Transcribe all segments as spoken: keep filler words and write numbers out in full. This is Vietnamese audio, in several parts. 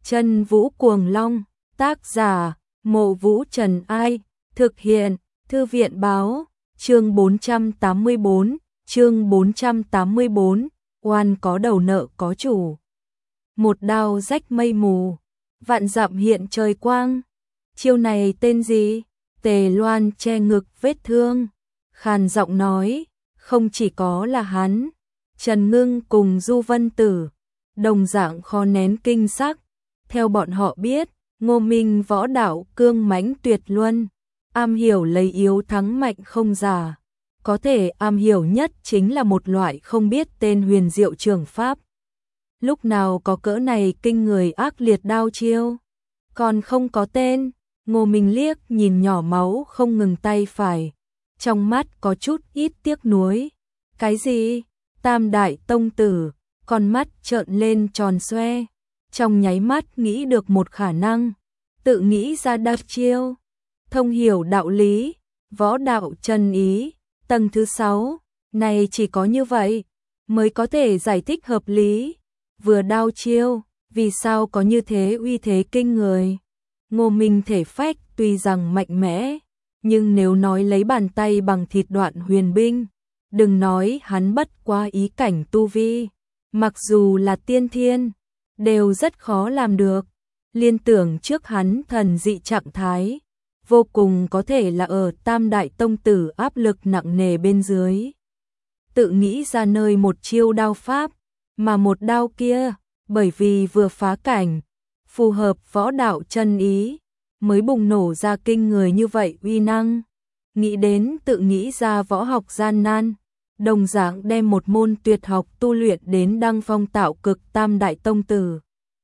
Chân Vũ Cuồng Long, tác giả, Mộ Vũ Trần Ai, thực hiện, Thư viện báo, chương bốn trăm tám mươi bốn, chương bốn trăm tám mươi bốn, oan có đầu nợ có chủ. Một đao rách mây mù, vạn dặm hiện trời quang. Chiêu này tên gì? Tề Loan che ngực vết thương, khàn giọng nói, không chỉ có là hắn, Trần Ngưng cùng Du Vân Tử, đồng dạng khó nén kinh sắc. Theo bọn họ biết, Ngô Minh võ đạo cương mãnh tuyệt luân, am hiểu lấy yếu thắng mạnh không giả, có thể am hiểu nhất chính là một loại không biết tên huyền diệu trường pháp. Lúc nào có cỡ này kinh người ác liệt đao chiêu, còn không có tên. Ngô Minh liếc nhìn nhỏ máu không ngừng tay phải, trong mắt có chút ít tiếc nuối. Cái gì? Tam đại tông tử, con mắt trợn lên tròn xoe, trong nháy mắt nghĩ được một khả năng, tự nghĩ ra đạp chiêu. Thông hiểu đạo lý, võ đạo chân ý, tầng thứ sáu, này chỉ có như vậy mới có thể giải thích hợp lý. Vừa đao chiêu, vì sao có như thế uy thế kinh người? Ngô Minh thể phách tuy rằng mạnh mẽ, nhưng nếu nói lấy bàn tay bằng thịt đoạn huyền binh, đừng nói hắn bất qua ý cảnh tu vi, mặc dù là tiên thiên, đều rất khó làm được. Liên tưởng trước hắn thần dị trạng thái, vô cùng có thể là ở tam đại tông tử áp lực nặng nề bên dưới, tự nghĩ ra nơi một chiêu đao pháp, mà một đao kia, bởi vì vừa phá cảnh, phù hợp võ đạo chân ý, mới bùng nổ ra kinh người như vậy uy năng. Nghĩ đến tự nghĩ ra võ học gian nan, đồng dạng đem một môn tuyệt học tu luyện đến đăng phong tạo cực tam đại tông tử.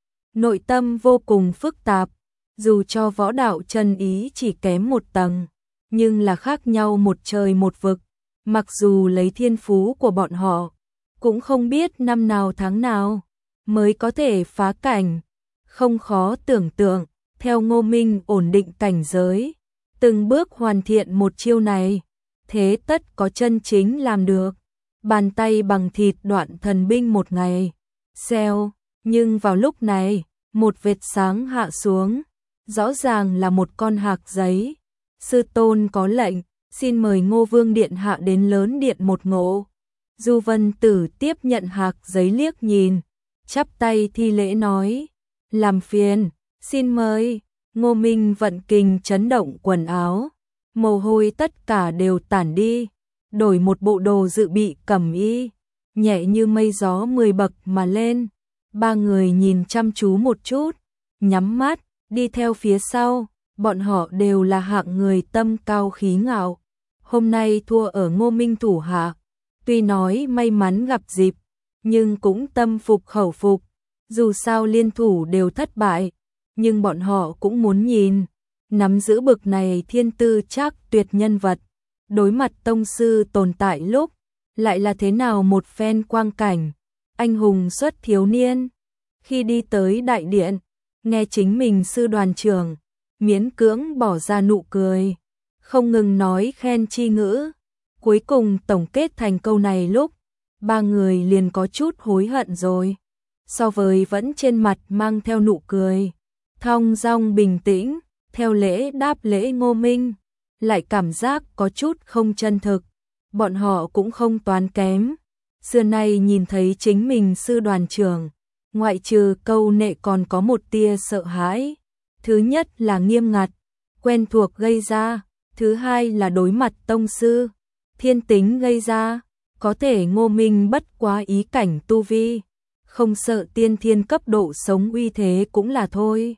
Nội tâm vô cùng phức tạp, dù cho võ đạo chân ý chỉ kém một tầng, nhưng là khác nhau một trời một vực. Mặc dù lấy thiên phú của bọn họ, cũng không biết năm nào tháng nào mới có thể phá cảnh. Không khó tưởng tượng, theo Ngô Minh ổn định cảnh giới, từng bước hoàn thiện một chiêu này, thế tất có chân chính làm được. Bàn tay bằng thịt đoạn thần binh một ngày, xeo, nhưng vào lúc này, một vệt sáng hạ xuống, rõ ràng là một con hạc giấy. Sư tôn có lệnh, xin mời Ngô Vương điện hạ đến lớn điện một ngộ. Du Vân Tử tiếp nhận hạc giấy liếc nhìn, chắp tay thi lễ nói, làm phiền, xin mời. Ngô Minh vận kình chấn động quần áo, mồ hôi tất cả đều tản đi, đổi một bộ đồ dự bị cẩm y, nhẹ như mây gió mười bậc mà lên. Ba người nhìn chăm chú một chút, nhắm mắt, đi theo phía sau. Bọn họ đều là hạng người tâm cao khí ngạo, hôm nay thua ở Ngô Minh thủ hạ, tuy nói may mắn gặp dịp, nhưng cũng tâm phục khẩu phục. Dù sao liên thủ đều thất bại, nhưng bọn họ cũng muốn nhìn, nắm giữ bực này thiên tư chắc tuyệt nhân vật, đối mặt tông sư tồn tại lúc, lại là thế nào một phen quang cảnh. Anh hùng xuất thiếu niên, khi đi tới đại điện, nghe chính mình sư đoàn trưởng miễn cưỡng bỏ ra nụ cười, không ngừng nói khen chi ngữ. Cuối cùng tổng kết thành câu này lúc, ba người liền có chút hối hận rồi. So với vẫn trên mặt mang theo nụ cười, thong dong bình tĩnh, theo lễ đáp lễ Ngô Minh, lại cảm giác có chút không chân thực. Bọn họ cũng không toán kém, xưa nay nhìn thấy chính mình sư đoàn trưởng, ngoại trừ câu nệ còn có một tia sợ hãi. Thứ nhất là nghiêm ngặt, quen thuộc gây ra, thứ hai là đối mặt tông sư, thiên tính gây ra. Có thể Ngô Minh bất quá ý cảnh tu vi, không sợ tiên thiên cấp độ sống uy thế cũng là thôi.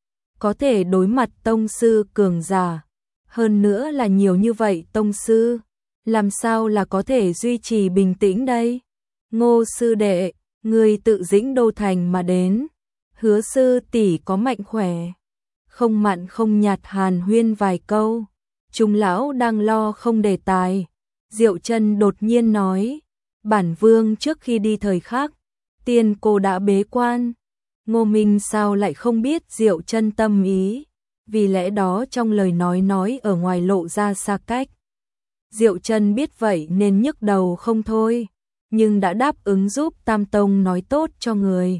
Có thể đối mặt tông sư cường giả, hơn nữa là nhiều như vậy tông sư, làm sao là có thể duy trì bình tĩnh đây? Ngô sư đệ, người tự dĩnh đô thành mà đến, Hứa sư tỷ có mạnh khỏe? Không mặn không nhạt hàn huyên vài câu, chúng lão đang lo không đề tài. Diệu Chân đột nhiên nói, bản vương trước khi đi thời khắc, tiên cô đã bế quan. Ngô Minh sao lại không biết Diệu Chân tâm ý, vì lẽ đó trong lời nói nói ở ngoài lộ ra xa cách. Diệu Chân biết vậy nên nhức đầu không thôi, nhưng đã đáp ứng giúp Tam Tông nói tốt cho người.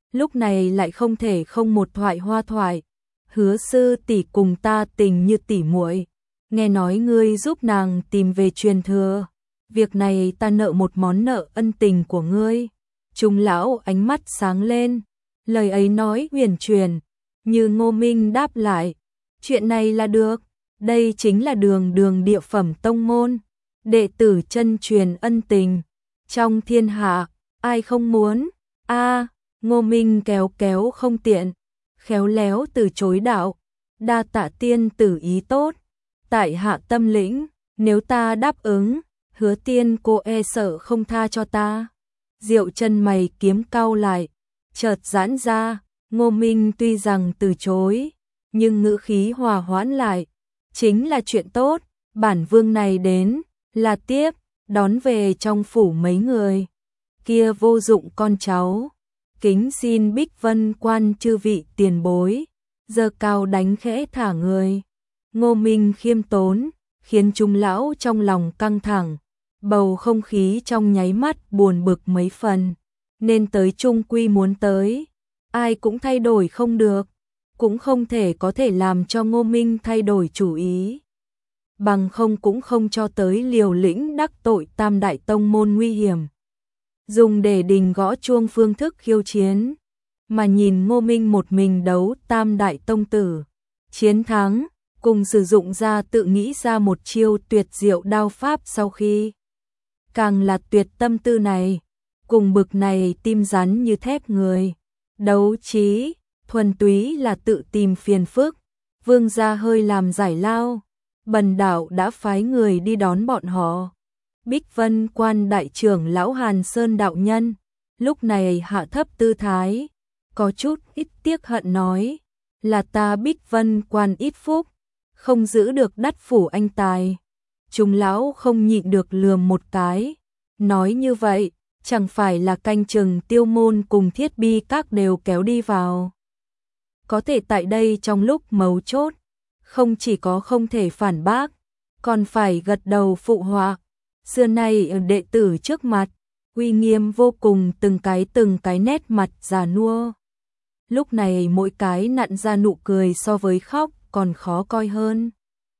lúc này lại không thể không một thoại hoa thoại. Hứa sư tỷ cùng ta tình như tỷ muội, nghe nói ngươi giúp nàng tìm về truyền thừa, việc này ta nợ một món nợ ân tình của ngươi. Trung lão ánh mắt sáng lên, lời ấy nói huyền truyền, như Ngô Minh đáp lại, chuyện này là được, đây chính là đường đường địa phẩm tông môn, đệ tử chân truyền ân tình, trong thiên hạ, ai không muốn. A, Ngô Minh kéo kéo không tiện, khéo léo từ chối đạo, đa tạ tiên tử ý tốt, tại hạ tâm lĩnh, nếu ta đáp ứng, hứa tiên cô e sợ không tha cho ta. Diệu chân mày kiếm cau lại, chợt giãn ra, Ngô Minh tuy rằng từ chối, nhưng ngữ khí hòa hoãn lại, chính là chuyện tốt, bản vương này đến, là tiếp, đón về trong phủ mấy người, kia vô dụng con cháu, kính xin Bích Vân quan chư vị tiền bối, giơ cao đánh khẽ thả người. Ngô Minh khiêm tốn, khiến Trung lão trong lòng căng thẳng, bầu không khí trong nháy mắt buồn bực mấy phần, nên tới chung quy muốn tới, ai cũng thay đổi không được, cũng không thể có thể làm cho Ngô Minh thay đổi chủ ý. Bằng không cũng không cho tới liều lĩnh đắc tội tam đại tông môn nguy hiểm. Dùng để đình gõ chuông phương thức khiêu chiến, mà nhìn Ngô Minh một mình đấu tam đại tông tử, chiến thắng, cùng sử dụng ra tự nghĩ ra một chiêu tuyệt diệu đao pháp sau khi. Càng là tuyệt tâm tư này, cùng bực này tim rắn như thép người, đấu trí, thuần túy là tự tìm phiền phức, vương gia hơi làm giải lao, bần đạo đã phái người đi đón bọn họ. Bích Vân quan đại trưởng lão Hàn Sơn đạo nhân, lúc này hạ thấp tư thái, có chút ít tiếc hận nói, là ta Bích Vân quan ít phúc, không giữ được đắt phủ anh tài. Trung lão không nhịn được lườm một cái, nói như vậy, chẳng phải là canh chừng tiêu môn cùng thiết bi các đều kéo đi vào. Có thể tại đây trong lúc mấu chốt, không chỉ có không thể phản bác, còn phải gật đầu phụ họa. Xưa nay ở đệ tử trước mặt, uy nghiêm vô cùng, từng cái từng cái nét mặt già nua. Lúc này mỗi cái nặn ra nụ cười so với khóc còn khó coi hơn.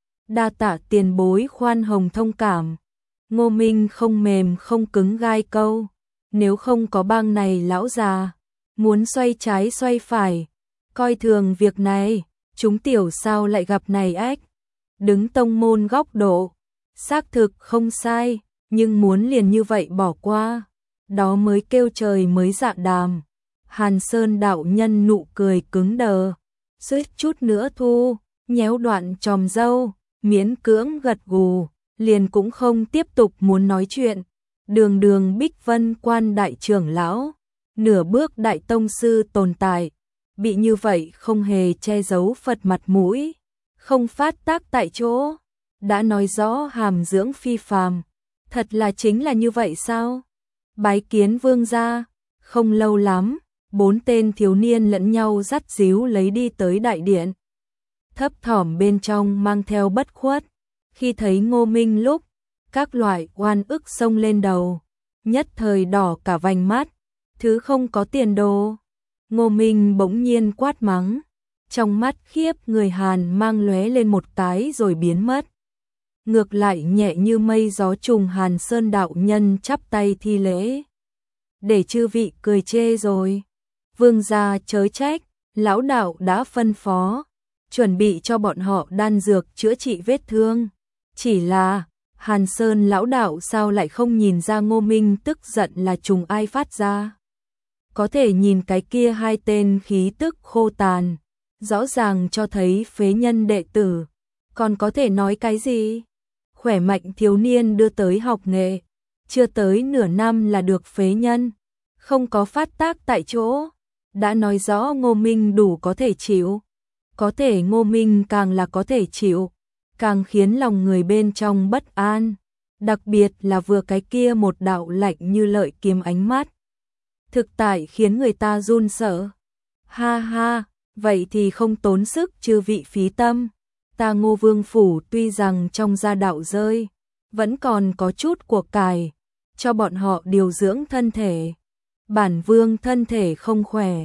Đa tạ tiền bối khoan hồng thông cảm. Ngô Minh không mềm không cứng gai câu, nếu không có bang này lão già, muốn xoay trái xoay phải, coi thường việc này, chúng tiểu sao lại gặp này ếch. Đứng tông môn góc độ, xác thực không sai, nhưng muốn liền như vậy bỏ qua, đó mới kêu trời mới dạ đàm. Hàn Sơn đạo nhân nụ cười cứng đờ, suýt chút nữa thu, nhéo đoạn chòm râu, miễn cưỡng gật gù, liền cũng không tiếp tục muốn nói chuyện. Đường đường Bích Vân quan đại trưởng lão, nửa bước đại tông sư tồn tại, bị như vậy không hề che giấu Phật mặt mũi, không phát tác tại chỗ, đã nói rõ hàm dưỡng phi phàm, thật là chính là như vậy sao? Bái kiến vương gia. Không lâu lắm, bốn tên thiếu niên lẫn nhau dắt díu lấy đi tới đại điện. Thấp thỏm bên trong mang theo bất khuất, khi thấy Ngô Minh lúc, các loại oan ức xông lên đầu, nhất thời đỏ cả vành mắt, thứ không có tiền đồ. Ngô Minh bỗng nhiên quát mắng, trong mắt khiếp người Hàn mang lóe lên một cái rồi biến mất. Ngược lại nhẹ như mây gió trùng. Hàn Sơn đạo nhân chắp tay thi lễ, để chư vị cười chê rồi. Vương gia chớ trách, lão đạo đã phân phó, chuẩn bị cho bọn họ đan dược chữa trị vết thương. Chỉ là, Hàn Sơn lão đạo sao lại không nhìn ra Ngô Minh tức giận là trùng ai phát ra. Có thể nhìn cái kia hai tên khí tức khô tàn, rõ ràng cho thấy phế nhân đệ tử, còn có thể nói cái gì? Khỏe mạnh thiếu niên đưa tới học nghệ, chưa tới nửa năm là được phế nhân, không có phát tác tại chỗ, đã nói rõ Ngô Minh đủ có thể chịu. Có thể Ngô Minh càng là có thể chịu, càng khiến lòng người bên trong bất an, đặc biệt là vừa cái kia một đạo lạnh như lợi kiếm ánh mắt. Thực tại khiến người ta run sợ. Ha ha, vậy thì không tốn sức chư vị phí tâm. Ta Ngô Vương Phủ tuy rằng trong gia đạo rơi, vẫn còn có chút của cải, cho bọn họ điều dưỡng thân thể. Bản vương thân thể không khỏe,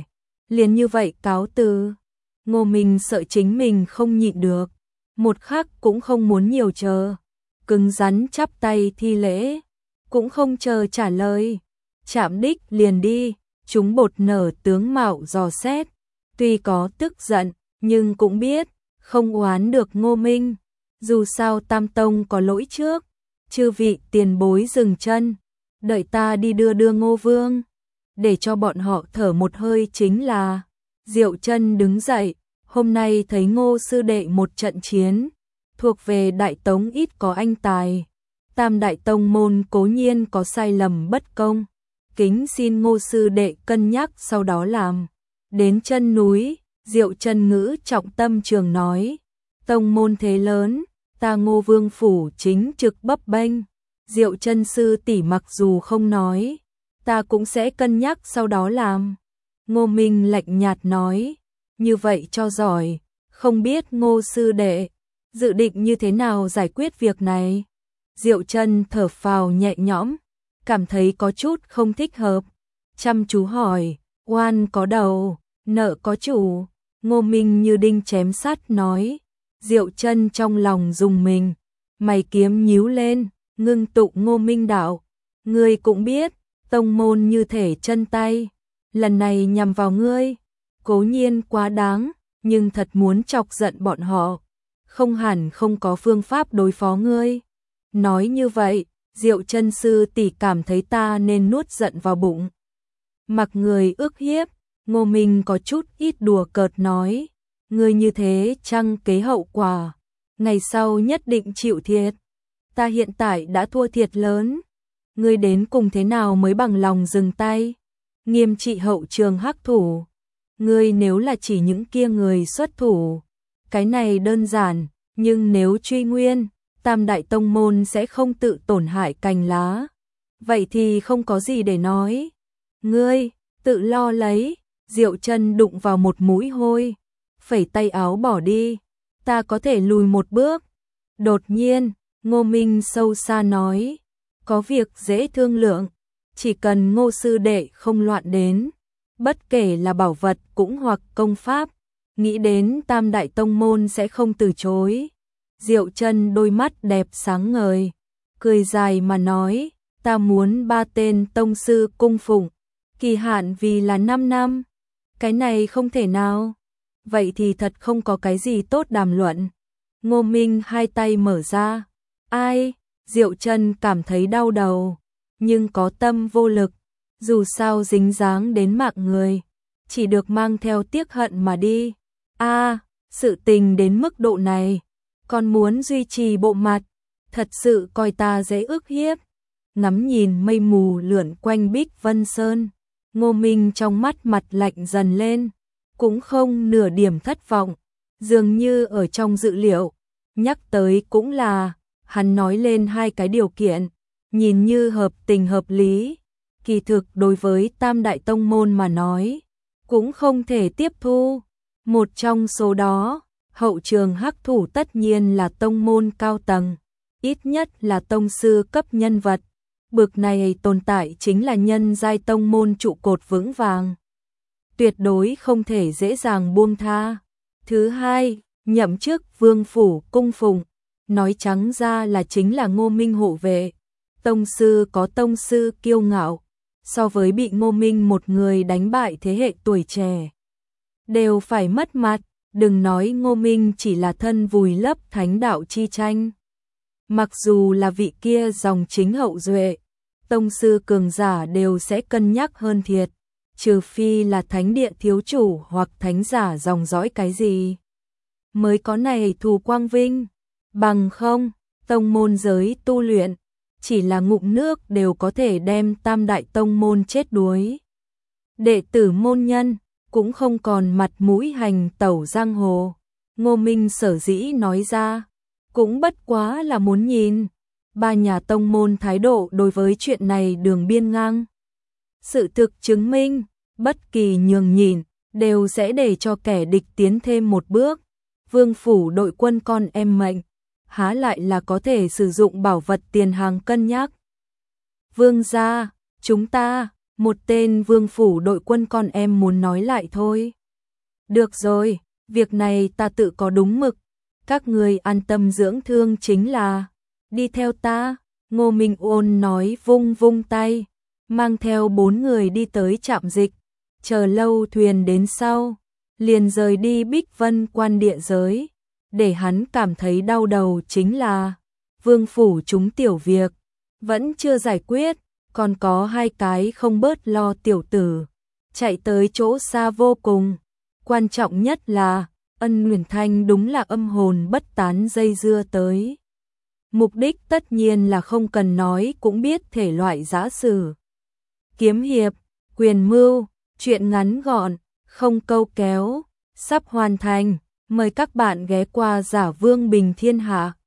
liền như vậy cáo từ. Ngô Minh sợ chính mình không nhịn được, một khắc cũng không muốn nhiều chờ, cứng rắn chắp tay thi lễ, cũng không chờ trả lời, chạm đích liền đi. Chúng bột nở tướng mạo dò xét, tuy có tức giận, nhưng cũng biết, không oán được Ngô Minh, dù sao Tam Tông có lỗi trước, chư vị tiền bối dừng chân, đợi ta đi đưa đưa Ngô Vương, để cho bọn họ thở một hơi chính là. Diệu Chân đứng dậy, hôm nay thấy Ngô sư đệ một trận chiến, thuộc về Đại Tống ít có anh tài, Tam Đại Tông môn cố nhiên có sai lầm bất công, kính xin Ngô sư đệ cân nhắc sau đó làm. Đến chân núi, Diệu Chân ngữ trọng tâm trường nói, tông môn thế lớn, ta Ngô Vương phủ chính trực bấp bênh. Diệu Chân sư tỷ mặc dù không nói, ta cũng sẽ cân nhắc sau đó làm. Ngô Minh lạnh nhạt nói, như vậy cho giỏi, không biết Ngô sư đệ dự định như thế nào giải quyết việc này. Diệu Chân thở phào nhẹ nhõm, cảm thấy có chút không thích hợp, chăm chú hỏi, oan có đầu, nợ có chủ. Ngô Minh như đinh chém sắt nói. Diệu Chân trong lòng rùng mình, mày kiếm nhíu lên, ngưng tụng Ngô Minh đạo, ngươi cũng biết, tông môn như thể chân tay, lần này nhằm vào ngươi, cố nhiên quá đáng, nhưng thật muốn chọc giận bọn họ, không hẳn không có phương pháp đối phó ngươi. Nói như vậy, Diệu Chân sư tỷ cảm thấy ta nên nuốt giận vào bụng. Mặc người ức hiếp, Ngô Minh có chút ít đùa cợt nói, ngươi như thế chăng kế hậu quả, ngày sau nhất định chịu thiệt. Ta hiện tại đã thua thiệt lớn, ngươi đến cùng thế nào mới bằng lòng dừng tay, nghiêm trị hậu trường hắc thủ. Ngươi nếu là chỉ những kia người xuất thủ, cái này đơn giản, nhưng nếu truy nguyên, Tam Đại Tông môn sẽ không tự tổn hại cành lá, vậy thì không có gì để nói. Ngươi, tự lo lấy. Diệu Chân đụng vào một mũi hôi, phẩy tay áo bỏ đi, ta có thể lùi một bước. Đột nhiên, Ngô Minh sâu xa nói, có việc dễ thương lượng, chỉ cần Ngô sư đệ không loạn đến, bất kể là bảo vật cũng hoặc công pháp, nghĩ đến Tam Đại Tông môn sẽ không từ chối. Diệu Chân đôi mắt đẹp sáng ngời, cười dài mà nói, ta muốn ba tên tông sư cung phụng, kỳ hạn vì là năm năm. Cái này không thể nào. Vậy thì thật không có cái gì tốt đàm luận. Ngô Minh hai tay mở ra. Ai? Diệu Chân cảm thấy đau đầu, nhưng có tâm vô lực, dù sao dính dáng đến mạng người, chỉ được mang theo tiếc hận mà đi. A, à, sự tình đến mức độ này, còn muốn duy trì bộ mặt, thật sự coi ta dễ ức hiếp. Ngắm nhìn mây mù lượn quanh Bích Vân Sơn, Ngô Minh trong mắt mặt lạnh dần lên, cũng không nửa điểm thất vọng, dường như ở trong dự liệu, nhắc tới cũng là, hắn nói lên hai cái điều kiện, nhìn như hợp tình hợp lý, kỳ thực đối với Tam Đại Tông môn mà nói, cũng không thể tiếp thu. Một trong số đó, hậu trường hắc thủ tất nhiên là tông môn cao tầng, ít nhất là tông sư cấp nhân vật. Bực này tồn tại chính là nhân giai tông môn trụ cột vững vàng, tuyệt đối không thể dễ dàng buông tha. Thứ hai, nhậm chức vương phủ cung phụng, nói trắng ra là chính là Ngô Minh hộ vệ. Tông sư có tông sư kiêu ngạo, so với bị Ngô Minh một người đánh bại thế hệ tuổi trẻ, đều phải mất mặt, đừng nói Ngô Minh chỉ là thân vùi lấp thánh đạo chi tranh. Mặc dù là vị kia dòng chính hậu duệ, tông sư cường giả đều sẽ cân nhắc hơn thiệt, trừ phi là thánh địa thiếu chủ hoặc thánh giả dòng dõi cái gì, mới có này thù quang vinh, bằng không, tông môn giới tu luyện, chỉ là ngụm nước đều có thể đem Tam Đại Tông môn chết đuối. Đệ tử môn nhân, cũng không còn mặt mũi hành tẩu giang hồ. Ngô Minh sở dĩ nói ra, cũng bất quá là muốn nhìn ba nhà tông môn thái độ đối với chuyện này đường biên ngang. Sự thực chứng minh, bất kỳ nhường nhịn đều sẽ để cho kẻ địch tiến thêm một bước. Vương phủ đội quân con em mệnh, há lại là có thể sử dụng bảo vật tiền hàng cân nhắc. Vương gia, chúng ta, Một tên vương phủ đội quân con em muốn nói lại thôi. Được rồi, việc này ta tự có đúng mực. Các người an tâm dưỡng thương chính là. Đi theo ta, Ngô Minh Ôn nói vung vung tay. Mang theo bốn người đi tới trạm dịch. Chờ lâu thuyền đến sau. Liền rời đi Bích Vân quan địa giới. Để hắn cảm thấy đau đầu chính là. Vương phủ chúng tiểu việc. Vẫn chưa giải quyết. Còn có hai cái không bớt lo tiểu tử. Chạy tới chỗ xa vô cùng. Quan trọng nhất là. Ân Nguyễn Thanh đúng là âm hồn bất tán dây dưa tới. Mục đích tất nhiên là không cần nói cũng biết thể loại giã sử. Kiếm hiệp, quyền mưu, chuyện ngắn gọn, không câu kéo, sắp hoàn thành. Mời các bạn ghé qua Giả Vương Bình Thiên Hạ.